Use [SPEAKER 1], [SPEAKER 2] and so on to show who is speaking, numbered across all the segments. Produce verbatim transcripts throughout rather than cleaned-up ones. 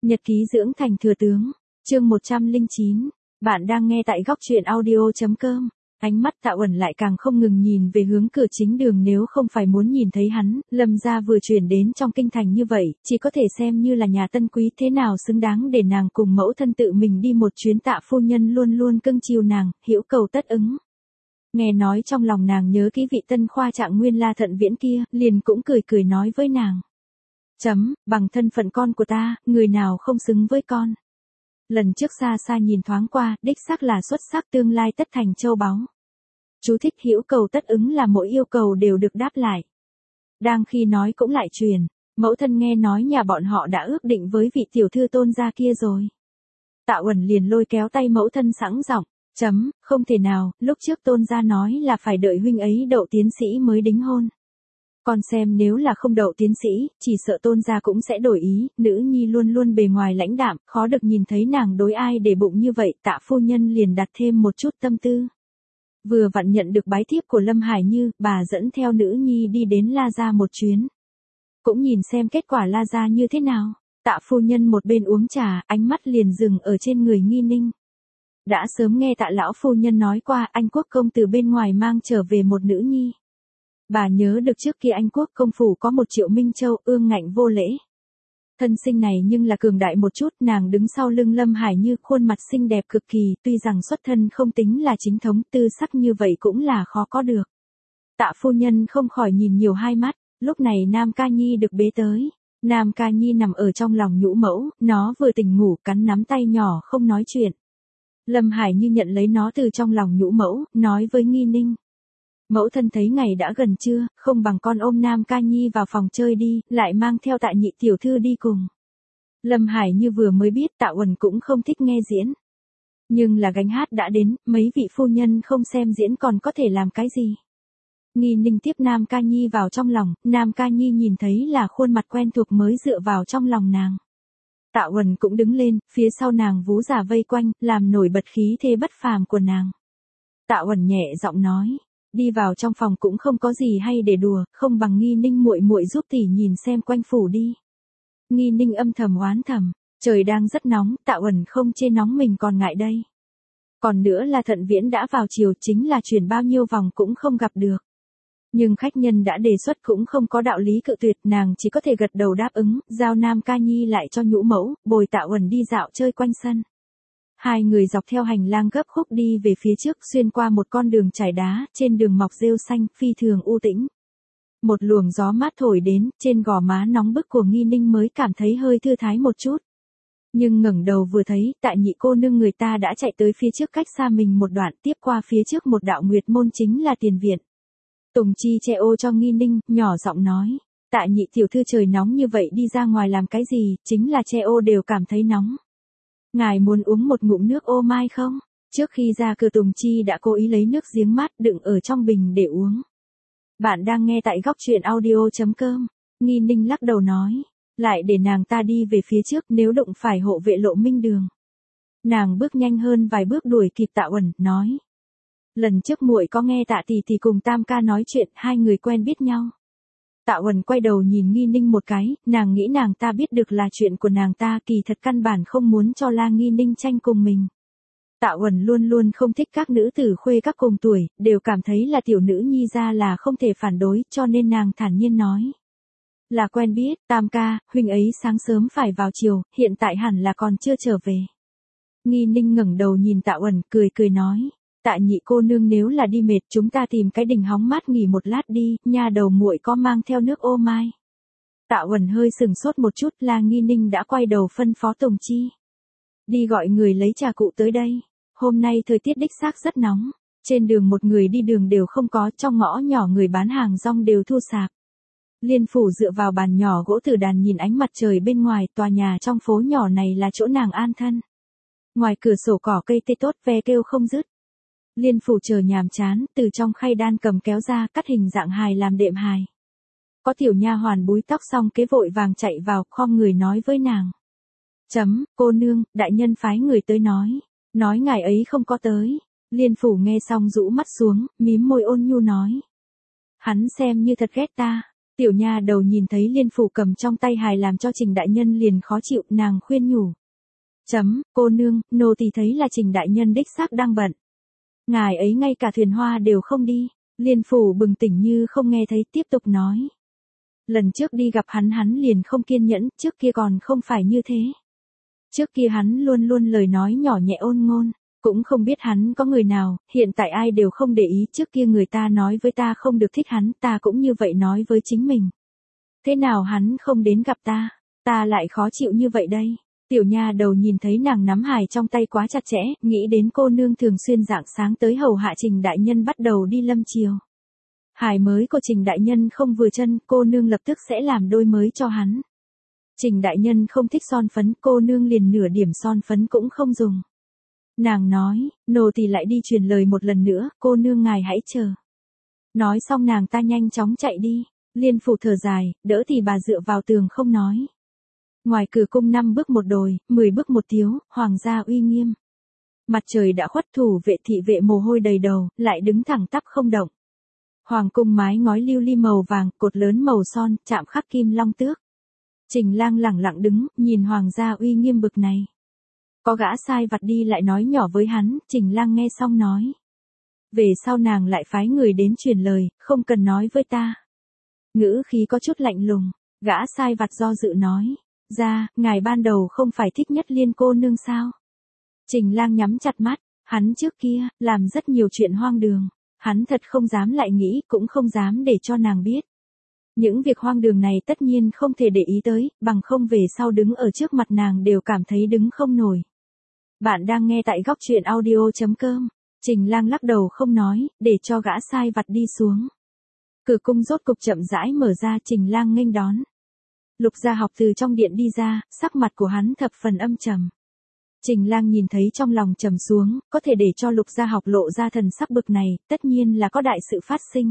[SPEAKER 1] Nhật ký dưỡng thành thừa tướng, chương một trăm lẻ chín. Bạn đang nghe tại góc truyện audio chấm com. Ánh mắt Tạ Uẩn lại càng không ngừng nhìn về hướng cửa chính đường, nếu không phải muốn nhìn thấy hắn, Lâm gia vừa chuyển đến trong kinh thành như vậy, chỉ có thể xem như là nhà tân quý, thế nào xứng đáng để nàng cùng mẫu thân tự mình đi một chuyến. Tạ phu nhân luôn luôn cưng chiều nàng, hữu cầu tất ứng. Nghe nói trong lòng nàng nhớ kỹ vị tân khoa trạng nguyên La Thận Viễn kia, liền cũng cười cười nói với nàng. Chấm, bằng thân phận con của ta, người nào không xứng với con. Lần trước xa xa nhìn thoáng qua, đích xác là xuất sắc, tương lai tất thành châu báu. Chú thích hữu cầu tất ứng là mỗi yêu cầu đều được đáp lại. Đang khi nói cũng lại truyền, mẫu thân nghe nói nhà bọn họ đã ước định với vị tiểu thư Tôn gia kia rồi. Tạ Uẩn liền lôi kéo tay mẫu thân sẵn giọng, chấm, không thể nào, lúc trước Tôn gia nói là phải đợi huynh ấy đậu tiến sĩ mới đính hôn. Còn xem nếu là không đậu tiến sĩ, chỉ sợ Tôn gia cũng sẽ đổi ý. Nữ nhi luôn luôn bề ngoài lãnh đạm, khó được nhìn thấy nàng đối ai để bụng như vậy. Tạ phu nhân liền đặt thêm một chút tâm tư. Vừa vặn nhận được bái thiếp của Lâm Hải Như, bà dẫn theo nữ nhi đi đến La gia một chuyến. Cũng nhìn xem kết quả La gia như thế nào. Tạ phu nhân một bên uống trà, ánh mắt liền dừng ở trên người Nghi Ninh. Đã sớm nghe Tạ lão phu nhân nói qua, Anh quốc công từ bên ngoài mang trở về một nữ nhi. Bà nhớ được trước kia Anh quốc công phủ có một Triệu Minh Châu, ương ngạnh vô lễ. Thân sinh này nhưng là cường đại một chút, nàng đứng sau lưng Lâm Hải Như, khuôn mặt xinh đẹp cực kỳ, tuy rằng xuất thân không tính là chính thống, tư sắc như vậy cũng là khó có được. Tạ phu nhân không khỏi nhìn nhiều hai mắt, lúc này Nam Ca Nhi được bế tới. Nam Ca Nhi nằm ở trong lòng nhũ mẫu, nó vừa tỉnh ngủ, cắn nắm tay nhỏ không nói chuyện. Lâm Hải Như nhận lấy nó từ trong lòng nhũ mẫu, nói với Nghi Ninh. Mẫu thân thấy ngày đã gần trưa, không bằng con ôm Nam Ca Nhi vào phòng chơi đi, lại mang theo Tạ nhị tiểu thư đi cùng. Lâm Hải Như vừa mới biết Tạ Uẩn cũng không thích nghe diễn. Nhưng là gánh hát đã đến, mấy vị phu nhân không xem diễn còn có thể làm cái gì. Nghi Ninh tiếp Nam Ca Nhi vào trong lòng, Nam Ca Nhi nhìn thấy là khuôn mặt quen thuộc mới dựa vào trong lòng nàng. Tạ Uẩn cũng đứng lên, phía sau nàng vú giả vây quanh, làm nổi bật khí thế bất phàm của nàng. Tạ Uẩn nhẹ giọng nói. Đi vào trong phòng cũng không có gì hay để đùa, không bằng Nghi Ninh muội muội giúp tỷ nhìn xem quanh phủ đi. Nghi Ninh âm thầm oán thầm, trời đang rất nóng, Tạ Uẩn không chê nóng mình còn ngại đây. Còn nữa là Thận Viễn đã vào chiều, chính là chuyển bao nhiêu vòng cũng không gặp được. Nhưng khách nhân đã đề xuất cũng không có đạo lý cự tuyệt, nàng chỉ có thể gật đầu đáp ứng, giao Nam Ca Nhi lại cho nhũ mẫu, bồi Tạ Uẩn đi dạo chơi quanh sân. Hai người dọc theo hành lang gấp khúc đi về phía trước, xuyên qua một con đường trải đá, trên đường mọc rêu xanh, phi thường u tĩnh. Một luồng gió mát thổi đến, trên gò má nóng bức của Nghi Ninh mới cảm thấy hơi thư thái một chút. Nhưng ngẩng đầu vừa thấy, Tạ nhị cô nương người ta đã chạy tới phía trước cách xa mình một đoạn, tiếp qua phía trước một đạo nguyệt môn chính là tiền viện. Tùng Chi che ô cho Nghi Ninh, nhỏ giọng nói, Tạ nhị tiểu thư trời nóng như vậy đi ra ngoài làm cái gì, chính là che ô đều cảm thấy nóng. Ngài muốn uống một ngụm nước ô mai không? Trước khi ra cửa Tùng Chi đã cố ý lấy nước giếng mát đựng ở trong bình để uống. Bạn đang nghe tại góc truyện audio chấm com. Nghi Ninh lắc đầu nói. Lại để nàng ta đi về phía trước, nếu đụng phải hộ vệ Lộ Minh Đường. Nàng bước nhanh hơn vài bước đuổi kịp Tạ Uẩn, nói. Lần trước muội có nghe Tạ tỷ tỷ cùng Tam ca nói chuyện, hai người quen biết nhau. Tạ Uẩn quay đầu nhìn Nghi Ninh một cái, nàng nghĩ nàng ta biết được là chuyện của nàng ta, kỳ thật căn bản không muốn cho La Nghi Ninh tranh cùng mình. Tạ Uẩn luôn luôn không thích các nữ tử khuê các cùng tuổi, đều cảm thấy là tiểu nữ nhi ra là không thể phản đối, cho nên nàng thản nhiên nói. Là quen biết, Tam ca, huynh ấy sáng sớm phải vào chiều, hiện tại hẳn là còn chưa trở về. Nghi Ninh ngẩng đầu nhìn Tạ Uẩn, cười cười nói. Tạ nhị cô nương nếu là đi mệt, chúng ta tìm cái đình hóng mát nghỉ một lát đi, nha đầu muội có mang theo nước ô mai. Tạ Uẩn hơi sừng sốt một chút, La Nghi Ninh đã quay đầu phân phó Tùng Chi. Đi gọi người lấy trà cụ tới đây, hôm nay thời tiết đích xác rất nóng, trên đường một người đi đường đều không có, trong ngõ nhỏ người bán hàng rong đều thu sạp. Liên Phủ dựa vào bàn nhỏ gỗ tử đàn nhìn ánh mặt trời bên ngoài, tòa nhà trong phố nhỏ này là chỗ nàng an thân. Ngoài cửa sổ cỏ cây tê tốt ve kêu không dứt. Liên Phủ chờ nhàm chán, từ trong khay đan cầm kéo ra cắt hình dạng hài làm đệm hài. Có tiểu nha hoàn búi tóc xong kế vội vàng chạy vào, khom người nói với nàng. Chấm, cô nương, đại nhân phái người tới nói. Nói ngài ấy không có tới. Liên Phủ nghe xong rũ mắt xuống, mím môi ôn nhu nói. Hắn xem như thật ghét ta. Tiểu nha đầu nhìn thấy Liên Phủ cầm trong tay hài làm cho Trình đại nhân liền khó chịu, nàng khuyên nhủ. Chấm, cô nương, nô tỳ thấy là Trình đại nhân đích xác đang bận. Ngài ấy ngay cả thuyền hoa đều không đi. Liên Phủ bừng tỉnh như không nghe thấy, tiếp tục nói. Lần trước đi gặp hắn hắn liền không kiên nhẫn, trước kia còn không phải như thế. Trước kia hắn luôn luôn lời nói nhỏ nhẹ ôn ngôn, cũng không biết hắn có người nào, hiện tại ai đều không để ý, trước kia người ta nói với ta không được thích hắn, ta cũng như vậy nói với chính mình. Thế nào hắn không đến gặp ta, ta lại khó chịu như vậy đây. Tiểu nha đầu nhìn thấy nàng nắm hài trong tay quá chặt chẽ, nghĩ đến cô nương thường xuyên rạng sáng tới hầu hạ Trình đại nhân bắt đầu đi lâm chiều. Hài mới của Trình đại nhân không vừa chân, cô nương lập tức sẽ làm đôi mới cho hắn. Trình đại nhân không thích son phấn, cô nương liền nửa điểm son phấn cũng không dùng. Nàng nói, nô tỳ lại đi truyền lời một lần nữa, cô nương ngài hãy chờ. Nói xong nàng ta nhanh chóng chạy đi, Liên Phủ thở dài, đỡ thì bà dựa vào tường không nói. Ngoài cửa cung năm bước một đồi, mười bước một thiếu, hoàng gia uy nghiêm. Mặt trời đã khuất, thủ vệ thị vệ mồ hôi đầy đầu, lại đứng thẳng tắp không động. Hoàng cung mái ngói lưu ly màu vàng, cột lớn màu son, chạm khắc kim long tước. Trình Lang lẳng lặng đứng, nhìn hoàng gia uy nghiêm bực này. Có gã sai vặt đi lại nói nhỏ với hắn, Trình Lang nghe xong nói. Về sau nàng lại phái người đến truyền lời, không cần nói với ta. Ngữ khí có chút lạnh lùng, gã sai vặt do dự nói. Ra, ngài ban đầu không phải thích Nhất Liên cô nương sao? Trình Lang nhắm chặt mắt, hắn trước kia, làm rất nhiều chuyện hoang đường. Hắn thật không dám lại nghĩ, cũng không dám để cho nàng biết. Những việc hoang đường này tất nhiên không thể để ý tới, bằng không về sau đứng ở trước mặt nàng đều cảm thấy đứng không nổi. Bạn đang nghe tại góc truyện audio chấm com. Trình Lang lắc đầu không nói, để cho gã sai vặt đi xuống. Cửa cung rốt cục chậm rãi mở ra, Trình Lang nghênh đón. Lục Gia Học từ trong điện đi ra, sắc mặt của hắn thập phần âm trầm. Trình Lang nhìn thấy trong lòng trầm xuống, có thể để cho Lục Gia Học lộ ra thần sắc bực này, tất nhiên là có đại sự phát sinh.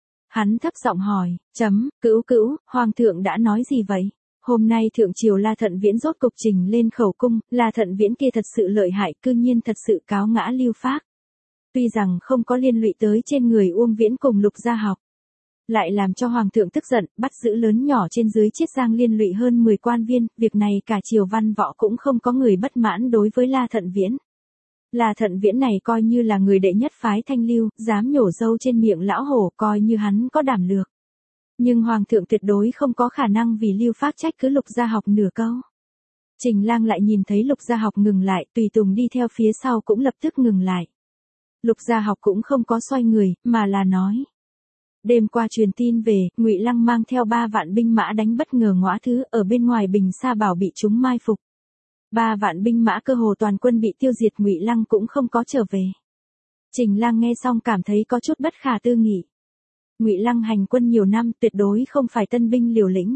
[SPEAKER 1] Hắn thấp giọng hỏi, chấm, cữu cữu, hoàng thượng đã nói gì vậy? Hôm nay thượng triều La Thận Viễn rốt cục trình lên khẩu cung, La Thận Viễn kia thật sự lợi hại, cư nhiên thật sự cáo ngã Lưu Phác. Tuy rằng không có liên lụy tới trên người Uông Viễn cùng Lục Gia Học, lại làm cho hoàng thượng tức giận, bắt giữ lớn nhỏ trên dưới Chiết Giang liên lụy hơn mười quan viên, việc này cả triều văn võ cũng không có người bất mãn đối với La Thận Viễn. La Thận Viễn này coi như là người đệ nhất phái Thanh Lưu, dám nhổ râu trên miệng lão hổ, coi như hắn có đảm lược. Nhưng hoàng thượng tuyệt đối không có khả năng vì Lưu Phác trách cứ Lục Gia Học nửa câu. Trình Lang lại nhìn thấy Lục Gia Học ngừng lại, tùy tùng đi theo phía sau cũng lập tức ngừng lại. Lục Gia Học cũng không có xoay người, mà là nói. Đêm qua truyền tin về, Ngụy Lăng mang theo ba vạn binh mã đánh bất ngờ Ngõa Thứ, ở bên ngoài Bình Sa Bảo bị chúng mai phục. Ba vạn binh mã cơ hồ toàn quân bị tiêu diệt, Ngụy Lăng cũng không có trở về. Trình Lang nghe xong cảm thấy có chút bất khả tư nghị. Ngụy Lăng hành quân nhiều năm, tuyệt đối không phải tân binh liều lĩnh.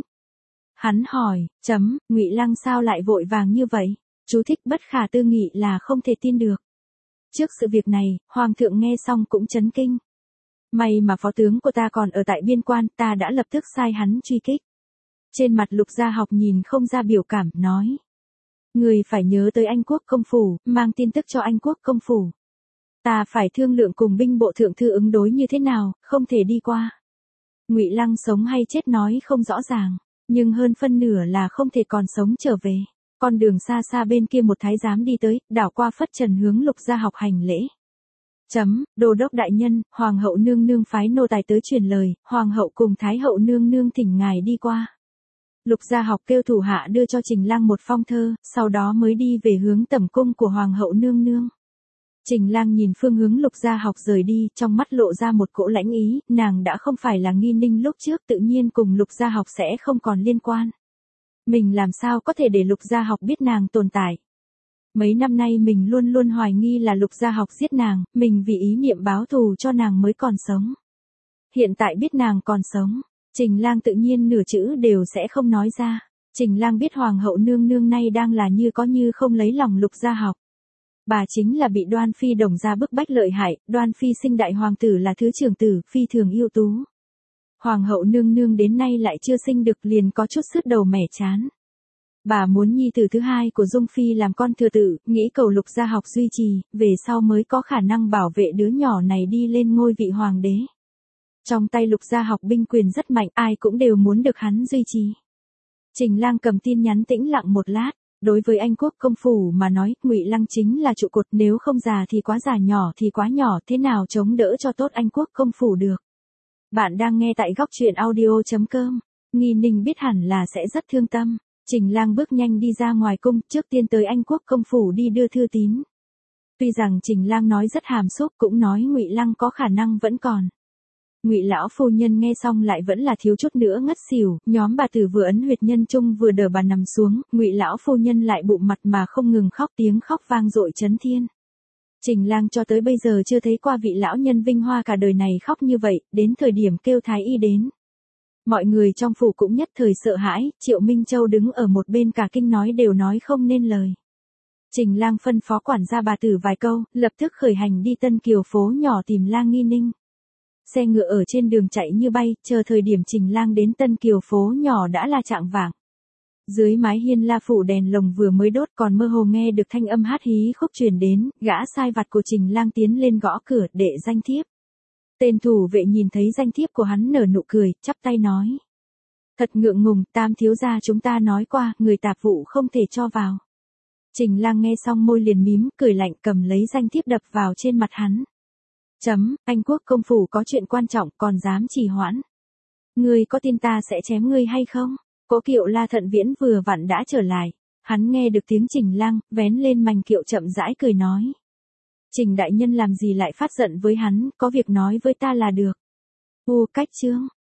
[SPEAKER 1] Hắn hỏi, chấm, Ngụy Lăng sao lại vội vàng như vậy? Chú thích bất khả tư nghị là không thể tin được. Trước sự việc này, hoàng thượng nghe xong cũng chấn kinh. May mà phó tướng của ta còn ở tại biên quan, ta đã lập tức sai hắn truy kích. Trên mặt Lục Gia Học nhìn không ra biểu cảm, nói. Người phải nhớ tới Anh quốc công phủ, mang tin tức cho Anh quốc công phủ. Ta phải thương lượng cùng binh bộ thượng thư ứng đối như thế nào, không thể đi qua. Ngụy Lăng sống hay chết nói không rõ ràng, nhưng hơn phân nửa là không thể còn sống trở về. Con đường xa xa bên kia một thái giám đi tới, đảo qua phất trần hướng Lục Gia Học hành lễ. Chấm, đô đốc đại nhân, hoàng hậu nương nương phái nô tài tới truyền lời, hoàng hậu cùng thái hậu nương nương thỉnh ngài đi qua. Lục Gia Học kêu thủ hạ đưa cho Trình Lang một phong thơ, sau đó mới đi về hướng tẩm cung của hoàng hậu nương nương. Trình Lang nhìn phương hướng Lục Gia Học rời đi, trong mắt lộ ra một cỗ lãnh ý, nàng đã không phải là Nghi Ninh lúc trước, tự nhiên cùng Lục Gia Học sẽ không còn liên quan. Mình làm sao có thể để Lục Gia Học biết nàng tồn tại. Mấy năm nay mình luôn luôn hoài nghi là Lục Gia Học giết nàng, mình vì ý niệm báo thù cho nàng mới còn sống. Hiện tại biết nàng còn sống, Trình Lang tự nhiên nửa chữ đều sẽ không nói ra. Trình Lang biết hoàng hậu nương nương nay đang là như có như không lấy lòng Lục Gia Học. Bà chính là bị Đoan Phi Đồng gia bức bách lợi hại, Đoan Phi sinh đại hoàng tử là thứ trưởng tử, phi thường ưu tú. Hoàng hậu nương nương đến nay lại chưa sinh được, liền có chút sứt đầu mẻ chán. Bà muốn nhi tử thứ hai của Dung Phi làm con thừa tử, nghĩ cầu Lục Gia Học duy trì, về sau mới có khả năng bảo vệ đứa nhỏ này đi lên ngôi vị hoàng đế. Trong tay Lục gia học binh quyền rất mạnh, ai cũng đều muốn được hắn duy trì. Trình Lang cầm tin nhắn tĩnh lặng một lát, đối với Anh quốc công phủ mà nói, Ngụy Lăng chính là trụ cột, nếu không già thì quá già, nhỏ thì quá nhỏ, thế nào chống đỡ cho tốt Anh quốc công phủ được. Bạn đang nghe tại góc truyện audio chấm com. Nghi Ninh biết hẳn là sẽ rất thương tâm. Trình Lang bước nhanh đi ra ngoài cung, trước tiên tới Anh quốc công phủ đi đưa thư tín. Tuy rằng Trình Lang nói rất hàm xúc, cũng nói Ngụy Lăng có khả năng vẫn còn. Ngụy lão phu nhân nghe xong lại vẫn là thiếu chút nữa ngất xỉu, nhóm bà tử vừa ấn huyệt nhân trung vừa đỡ bà nằm xuống, Ngụy lão phu nhân lại bụng mặt mà không ngừng khóc, tiếng khóc vang dội chấn thiên. Trình Lang cho tới bây giờ chưa thấy qua vị lão nhân vinh hoa cả đời này khóc như vậy, đến thời điểm kêu thái y đến. Mọi người trong phủ cũng nhất thời sợ hãi, Triệu Minh Châu đứng ở một bên cả kinh nói đều nói không nên lời. Trình Lang phân phó quản gia bà tử vài câu, lập tức khởi hành đi Tân Kiều phố nhỏ tìm Lang Nghi Ninh. Xe ngựa ở trên đường chạy như bay, chờ thời điểm Trình Lang đến Tân Kiều phố nhỏ đã là chạng vạng. Dưới mái hiên La phủ đèn lồng vừa mới đốt, còn mơ hồ nghe được thanh âm hát hí khúc truyền đến, gã sai vặt của Trình Lang tiến lên gõ cửa để danh thiếp. Tên thủ vệ nhìn thấy danh thiếp của hắn nở nụ cười, chắp tay nói: "Thật ngượng ngùng, Tam thiếu gia chúng ta nói qua, người tạp vụ không thể cho vào." Trình Lang nghe xong môi liền mím, cười lạnh, cầm lấy danh thiếp đập vào trên mặt hắn. Chấm, Anh quốc công phủ có chuyện quan trọng, còn dám trì hoãn. Ngươi có tin ta sẽ chém ngươi hay không? Cố Kiệu La Thận Viễn vừa vặn đã trở lại. Hắn nghe được tiếng Trình Lang, vén lên mành kiệu chậm rãi cười nói: Trình đại nhân làm gì lại phát giận với hắn, có việc nói với ta là được. U cách chương.